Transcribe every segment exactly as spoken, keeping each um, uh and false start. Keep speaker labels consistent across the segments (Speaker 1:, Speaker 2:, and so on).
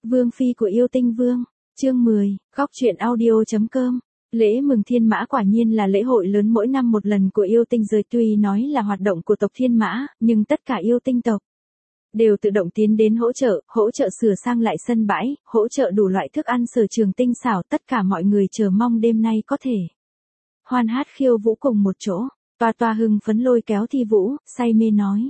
Speaker 1: Vương phi của yêu tinh vương, chương mười, góc truyện audio.com. Lễ mừng thiên mã quả nhiên là lễ hội lớn mỗi năm một lần của yêu tinh giới, tuy nói là hoạt động của tộc thiên mã, nhưng tất cả yêu tinh tộc đều tự động tiến đến hỗ trợ, hỗ trợ sửa sang lại sân bãi, hỗ trợ đủ loại thức ăn sở trường tinh xảo, tất cả mọi người chờ mong đêm nay có thể hoan hát khiêu vũ cùng một chỗ. Toa toa hưng phấn lôi kéo Thi Vũ, say mê nói.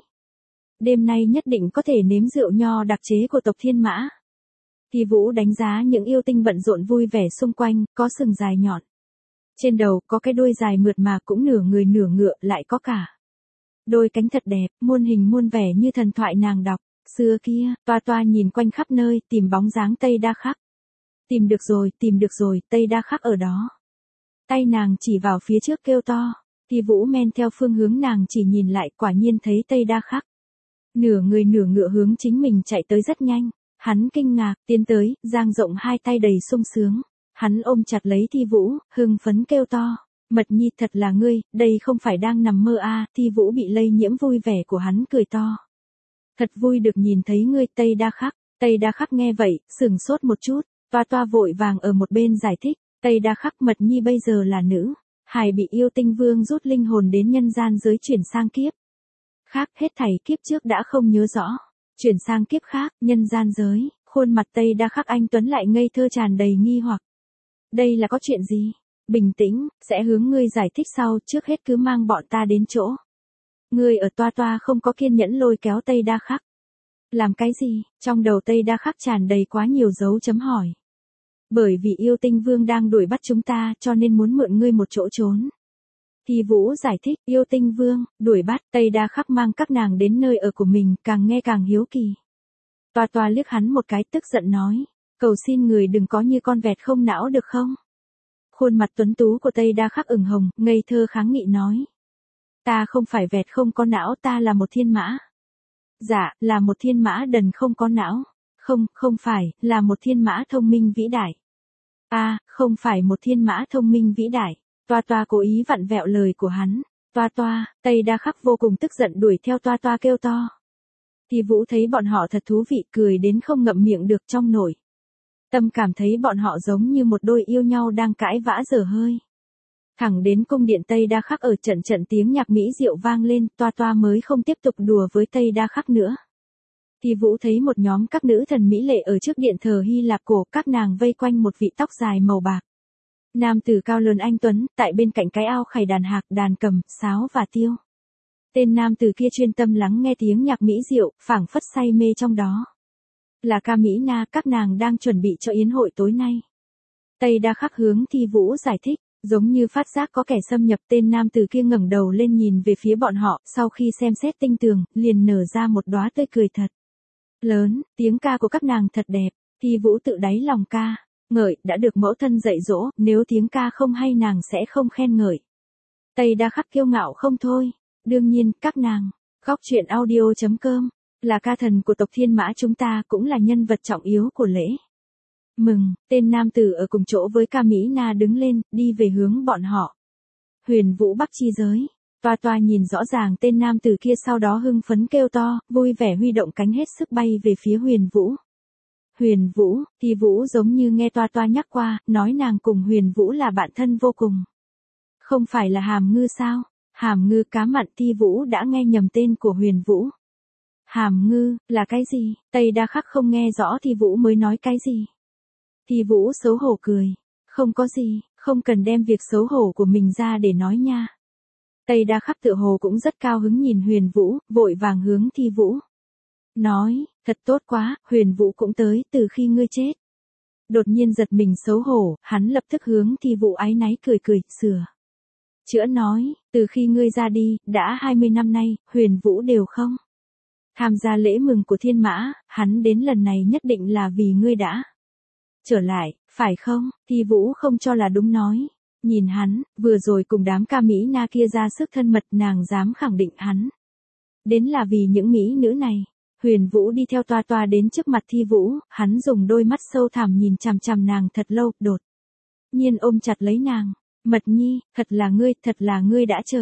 Speaker 1: Đêm nay nhất định có thể nếm rượu nho đặc chế của tộc thiên mã. Thi Vũ đánh giá những yêu tinh bận rộn vui vẻ xung quanh, có sừng dài nhọn trên đầu, có cái đuôi dài mượt mà cũng nửa người nửa ngựa, lại có cả đôi cánh thật đẹp, muôn hình muôn vẻ như thần thoại nàng đọc xưa kia. Toa toa nhìn quanh khắp nơi, tìm bóng dáng Tây Đa Khắc. Tìm được rồi, tìm được rồi, Tây Đa Khắc ở đó. Tay nàng chỉ vào phía trước kêu to. Thi Vũ men theo phương hướng nàng chỉ nhìn lại, quả nhiên thấy Tây Đa Khắc nửa người nửa ngựa hướng chính mình chạy tới rất nhanh. Hắn kinh ngạc, tiến tới, dang rộng hai tay đầy sung sướng. Hắn ôm chặt lấy Thi Vũ, hưng phấn kêu to. Mật nhi, thật là ngươi, đây không phải đang nằm mơ à. Thi Vũ bị lây nhiễm vui vẻ của hắn, cười to. Thật vui được nhìn thấy ngươi, Tây Đa Khắc. Tây Đa Khắc nghe vậy, sừng sốt một chút. Toa toa vội vàng ở một bên giải thích. Tây Đa Khắc, Mật nhi bây giờ là nữ hài bị yêu tinh vương rút linh hồn đến nhân gian giới chuyển sang kiếp khác, hết thảy kiếp trước đã không nhớ rõ. Chuyển sang kiếp khác, nhân gian giới, khuôn mặt Tây Đa Khắc anh tuấn lại ngây thơ tràn đầy nghi hoặc. Đây là có chuyện gì? Bình tĩnh, sẽ hướng ngươi giải thích sau, trước hết cứ mang bọn ta đến chỗ. Ngươi ở. Toa toa không có kiên nhẫn lôi kéo Tây Đa Khắc. Làm cái gì? Trong đầu Tây Đa Khắc tràn đầy quá nhiều dấu chấm hỏi. Bởi vì yêu tinh vương đang đuổi bắt chúng ta, cho nên muốn mượn ngươi một chỗ trốn. Thi Vũ giải thích, yêu tinh vương, đuổi bắt. Tây Đa Khắc mang các nàng đến nơi ở của mình, càng nghe càng hiếu kỳ. Toa toa liếc hắn một cái, tức giận nói. Cầu xin người đừng có như con vẹt không não được không? Khuôn mặt tuấn tú của Tây Đa Khắc ửng hồng, ngây thơ kháng nghị nói. Ta không phải vẹt không có não, ta là một thiên mã. Dạ, là một thiên mã đần không có não. Không, không phải, là một thiên mã thông minh vĩ đại. À, không phải một thiên mã thông minh vĩ đại. Toa toa cố ý vặn vẹo lời của hắn. Toa toa, Tây Đa Khắc vô cùng tức giận đuổi theo toa toa kêu to. Thi Vũ thấy bọn họ thật thú vị, cười đến không ngậm miệng được, trong nổi tâm cảm thấy bọn họ giống như một đôi yêu nhau đang cãi vã dở hơi. Thẳng đến cung điện Tây Đa Khắc, ở trận trận tiếng nhạc mỹ diệu vang lên, toa toa mới không tiếp tục đùa với Tây Đa Khắc nữa. Thi Vũ thấy một nhóm các nữ thần mỹ lệ ở trước điện thờ Hy Lạp cổ, các nàng vây quanh một vị tóc dài màu bạc nam tử cao lớn anh tuấn, tại bên cạnh cái ao khày đàn hạc, đàn cầm, sáo và tiêu. Tên nam tử kia chuyên tâm lắng nghe tiếng nhạc mỹ diệu, phảng phất say mê trong đó. Là ca mỹ na, các nàng đang chuẩn bị cho yến hội tối nay. Tây Đa Khắc hướng Thi Vũ giải thích, giống như phát giác có kẻ xâm nhập, tên nam tử kia ngẩng đầu lên nhìn về phía bọn họ, sau khi xem xét tinh tường, liền nở ra một đóa tươi cười thật lớn. Tiếng ca của các nàng thật đẹp. Thi Vũ tự đáy lòng ca ngợi, đã được mẫu thân dạy dỗ, nếu tiếng ca không hay nàng sẽ không khen ngợi. Tây Đa Khắc kiêu ngạo không thôi. Đương nhiên, các nàng, góc truyện audio.com, là ca thần của tộc thiên mã chúng ta, cũng là nhân vật trọng yếu của lễ mừng. Tên nam tử ở cùng chỗ với ca mỹ na đứng lên, đi về hướng bọn họ. Huyền Vũ Bắc chi giới. Toa toa nhìn rõ ràng tên nam tử kia, sau đó hưng phấn kêu to, vui vẻ huy động cánh hết sức bay về phía Huyền Vũ. Huyền Vũ, Thi Vũ giống như nghe toa toa nhắc qua, nói nàng cùng Huyền Vũ là bạn thân vô cùng. Không phải là Hàm Ngư sao? Hàm Ngư cá mặn. Thi Vũ đã nghe nhầm tên của Huyền Vũ. Hàm Ngư, là cái gì? Tây Đa Khắc không nghe rõ Thi Vũ mới nói cái gì. Thi Vũ xấu hổ cười. Không có gì, không cần đem việc xấu hổ của mình ra để nói nha. Tây Đa Khắc tựa hồ cũng rất cao hứng nhìn Huyền Vũ, vội vàng hướng Thi Vũ nói, thật tốt quá, Huyền Vũ cũng tới, từ khi ngươi chết. Đột nhiên giật mình xấu hổ, hắn lập tức hướng Thi Vũ áy náy cười cười, sửa chữa nói, từ khi ngươi ra đi, đã hai mươi năm nay, Huyền Vũ đều không tham gia lễ mừng của thiên mã, hắn đến lần này nhất định là vì ngươi đã trở lại, phải không? Thi Vũ không cho là đúng nói. Nhìn hắn, vừa rồi cùng đám ca mỹ na kia ra sức thân mật, nàng dám khẳng định hắn đến là vì những mỹ nữ này. Huyền Vũ đi theo toa toa đến trước mặt Thi Vũ, hắn dùng đôi mắt sâu thẳm nhìn chằm chằm nàng thật lâu, đột nhiên ôm chặt lấy nàng. Mật nhi, thật là ngươi, thật là ngươi đã trở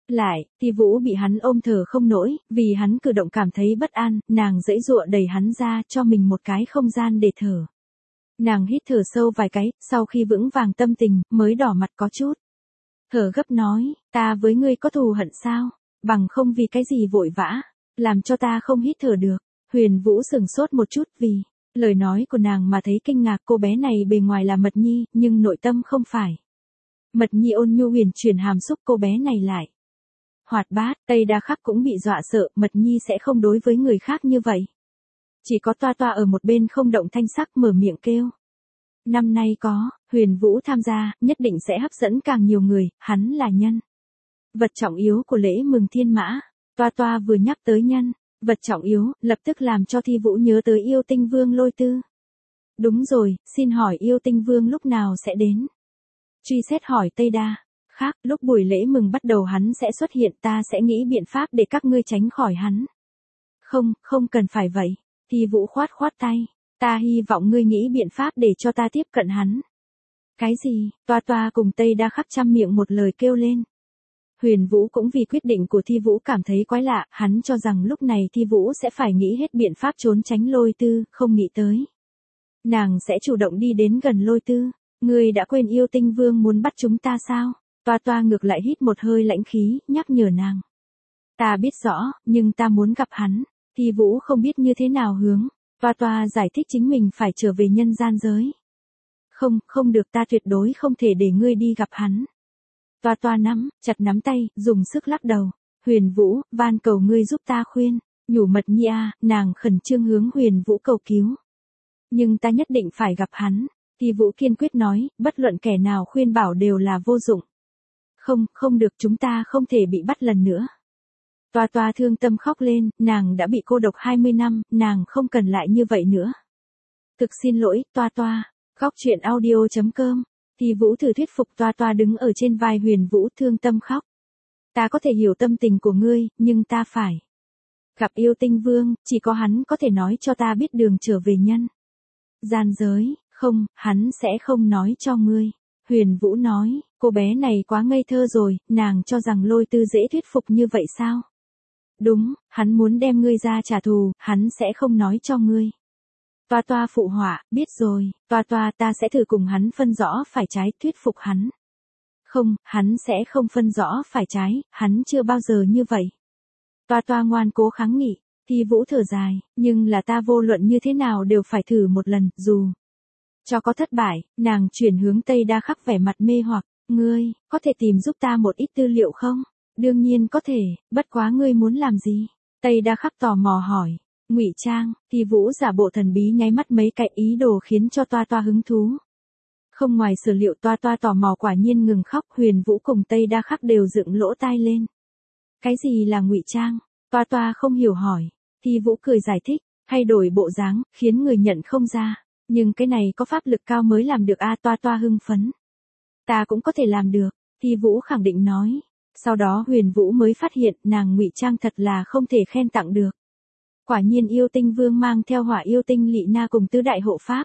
Speaker 1: Lại, Thi Vũ bị hắn ôm thở không nổi, vì hắn cử động cảm thấy bất an, nàng giãy giụa đẩy hắn ra cho mình một cái không gian để thở. Nàng hít thở sâu vài cái, sau khi vững vàng tâm tình, mới đỏ mặt có chút. Thở gấp nói, ta với ngươi có thù hận sao? Bằng không vì cái gì vội vã, làm cho ta không hít thở được. Huyền Vũ sừng sốt một chút vì lời nói của nàng mà thấy kinh ngạc, cô bé này bề ngoài là Mật Nhi, nhưng nội tâm không phải. Mật Nhi ôn nhu huyền chuyển hàm xúc, cô bé này lại hoạt bát. Tây Đa Khắc cũng bị dọa sợ, Mật Nhi sẽ không đối với người khác như vậy. Chỉ có Toa Toa ở một bên không động thanh sắc, mở miệng kêu. Năm nay có Huyền Vũ tham gia, nhất định sẽ hấp dẫn càng nhiều người, hắn là nhân vật trọng yếu của lễ mừng thiên mã. Toa Toa vừa nhắc tới nhân vật trọng yếu, lập tức làm cho Thi Vũ nhớ tới Yêu Tinh Vương Lôi Tư. Đúng rồi, xin hỏi Yêu Tinh Vương lúc nào sẽ đến? Truy xét hỏi Tây Đa Khắc, lúc buổi lễ mừng bắt đầu hắn sẽ xuất hiện, ta sẽ nghĩ biện pháp để các ngươi tránh khỏi hắn. Không, không cần phải vậy. Thi Vũ khoát khoát tay. Ta hy vọng ngươi nghĩ biện pháp để cho ta tiếp cận hắn. Cái gì? Toa Toa cùng Tây Đa Khắc chăm miệng một lời kêu lên. Huyền Vũ cũng vì quyết định của Thi Vũ cảm thấy quái lạ, hắn cho rằng lúc này Thi Vũ sẽ phải nghĩ hết biện pháp trốn tránh Lôi Tư, không nghĩ tới. Nàng sẽ chủ động đi đến gần Lôi Tư. Ngươi đã quên Yêu Tinh Vương muốn bắt chúng ta sao? Toa Toa ngược lại hít một hơi lãnh khí, nhắc nhở nàng. Ta biết rõ, nhưng ta muốn gặp hắn. Thi Vũ không biết như thế nào hướng. Toa Toa giải thích chính mình phải trở về nhân gian giới. Không, không được, ta tuyệt đối không thể để ngươi đi gặp hắn. Toa Toa nắm, chặt nắm tay, dùng sức lắc đầu. Huyền Vũ, van cầu ngươi giúp ta khuyên. Nhủ Mật Nhi a, nàng khẩn trương hướng Huyền Vũ cầu cứu. Nhưng ta nhất định phải gặp hắn. Thi Vũ kiên quyết nói, bất luận kẻ nào khuyên bảo đều là vô dụng. Không, không được, chúng ta không thể bị bắt lần nữa. Toa Toa thương tâm khóc lên, nàng đã bị cô độc hai mươi năm, nàng không cần lại như vậy nữa. Thực xin lỗi, Toa Toa. Khóc chuyện audio chấm com. Thi Vũ thử thuyết phục Toa Toa đứng ở trên vai Huyền Vũ, thương tâm khóc. Ta có thể hiểu tâm tình của ngươi, nhưng ta phải gặp Yêu Tinh Vương, chỉ có hắn có thể nói cho ta biết đường trở về nhân gian giới. Không, hắn sẽ không nói cho ngươi. Huyền Vũ nói, cô bé này quá ngây thơ rồi, nàng cho rằng Lôi Tư dễ thuyết phục như vậy sao? Đúng, hắn muốn đem ngươi ra trả thù, hắn sẽ không nói cho ngươi. Toa Toa phụ họa, biết rồi, Toa Toa, ta sẽ thử cùng hắn phân rõ phải trái, thuyết phục hắn. Không, hắn sẽ không phân rõ phải trái, hắn chưa bao giờ như vậy. Toa Toa ngoan cố kháng nghị. Thi Vũ thở dài, nhưng là ta vô luận như thế nào đều phải thử một lần, dù cho có thất bại. Nàng chuyển hướng Tây Đa Khắc vẻ mặt mê hoặc. Ngươi, có thể tìm giúp ta một ít tư liệu không? Đương nhiên có thể, bất quá ngươi muốn làm gì? Tây Đa Khắc tò mò hỏi. Ngụy trang. Thi Vũ giả bộ thần bí nháy mắt mấy cái, ý đồ khiến cho Toa Toa hứng thú. Không ngoài sở liệu, Toa Toa tò mò quả nhiên ngừng khóc. Huyền Vũ cùng Tây Đa Khắc đều dựng lỗ tai lên. Cái gì là ngụy trang? Toa Toa không hiểu hỏi. Thi Vũ cười giải thích, thay đổi bộ dáng, khiến người nhận không ra. Nhưng cái này có pháp lực cao mới làm được a. Toa Toa hưng phấn. Ta cũng có thể làm được. Thi Vũ khẳng định nói. Sau đó Huyền Vũ mới phát hiện nàng ngụy trang thật là không thể khen tặng được. Quả nhiên Yêu Tinh Vương mang theo Hỏa Yêu Tinh Lị Na cùng tứ đại hộ pháp.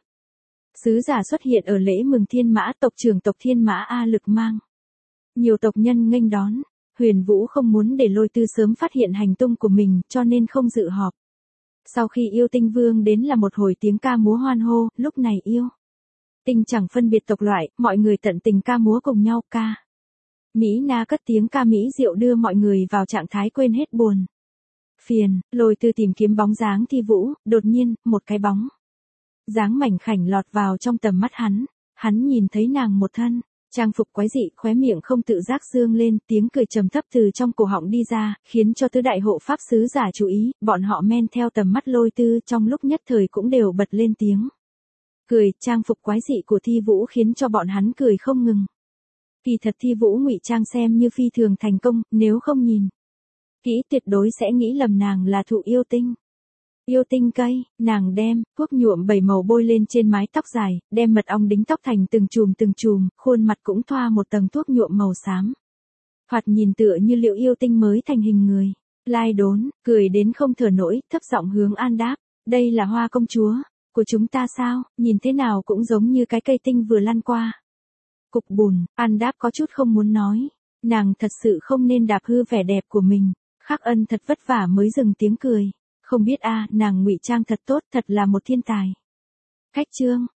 Speaker 1: Sứ giả xuất hiện ở lễ mừng thiên mã, tộc trưởng tộc thiên mã A Lực mang nhiều tộc nhân nghênh đón. Huyền Vũ không muốn để Lôi Tư sớm phát hiện hành tung của mình, cho nên không dự họp. Sau khi Yêu Tinh Vương đến là một hồi tiếng ca múa hoan hô, lúc này Yêu Tinh chẳng phân biệt tộc loại, mọi người tận tình ca múa cùng nhau ca. Mỹ Na cất tiếng ca mỹ diệu đưa mọi người vào trạng thái quên hết buồn phiền. Lôi Tư tìm kiếm bóng dáng Thi Vũ, đột nhiên, một cái bóng dáng mảnh khảnh lọt vào trong tầm mắt hắn. Hắn nhìn thấy nàng một thân trang phục quái dị, khóe miệng không tự giác dương lên, tiếng cười trầm thấp từ trong cổ họng đi ra, khiến cho tứ đại hộ pháp sứ giả chú ý, bọn họ men theo tầm mắt Lôi Tư, trong lúc nhất thời cũng đều bật lên tiếng cười. Trang phục quái dị của Thi Vũ khiến cho bọn hắn cười không ngừng. Kỳ thật Thi Vũ ngụy trang xem như phi thường thành công, nếu không nhìn kỹ tuyệt đối sẽ nghĩ lầm nàng là thụ yêu tinh. Yêu tinh cây, nàng đem thuốc nhuộm bảy màu bôi lên trên mái tóc dài, đem mật ong đính tóc thành từng chùm từng chùm, khuôn mặt cũng thoa một tầng thuốc nhuộm màu xám. Thoạt nhìn tựa như liệu yêu tinh mới thành hình người. Lai Đốn, cười đến không thở nổi, thấp giọng hướng An đáp, đây là Hoa công chúa của chúng ta sao, nhìn thế nào cũng giống như cái cây tinh vừa lăn qua cục bùn. An đáp có chút không muốn nói, Nàng thật sự không nên đạp hư vẻ đẹp của mình. Khắc Ân thật vất vả mới dừng tiếng cười. Không biết a, nàng ngụy trang thật tốt, thật là một thiên tài. Cách chương